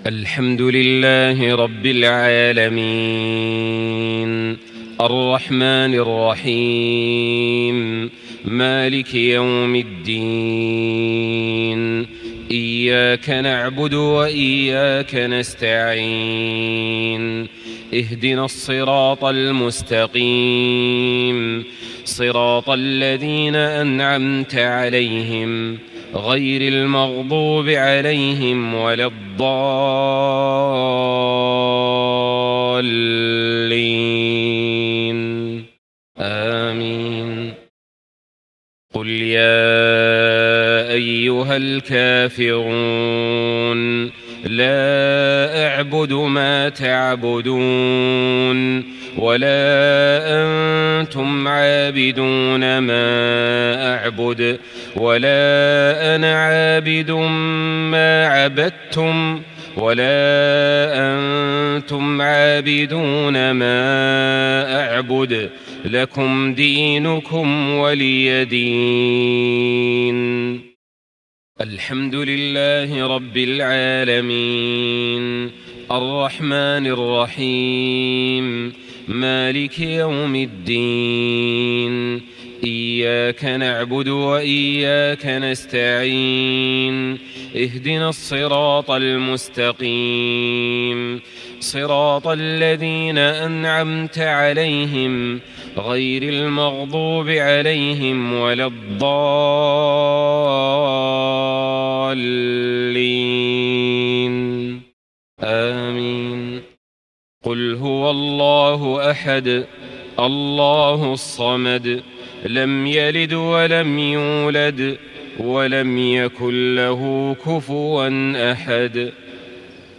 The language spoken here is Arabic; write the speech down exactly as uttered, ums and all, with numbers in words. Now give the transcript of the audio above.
الحمد لله رب العالمين الرحمن الرحيم مالك يوم الدين إياك نعبد وإياك نستعين اهدنا الصراط المستقيم صراط الذين أنعمت عليهم غير المغضوب عليهم ولا الضالين آمين. قل يا أيها الكافرون لا أعبد ما تعبدون ولا أنتم عابدون ما أعبد ولا أنا عابد ما عبدتم ولا أنتم عابدون ما أعبد لكم دينكم ولي دين. الحمد لله رب العالمين الرحمن الرحيم مالك يوم الدين إياك نعبد وإياك نستعين اهدنا الصراط المستقيم صراط الذين أنعمت عليهم غير المغضوب عليهم ولا الضالين آمين. قل هو الله أحد الله الصمد لم يلد ولم يولد ولم يكن له كفوا أحد.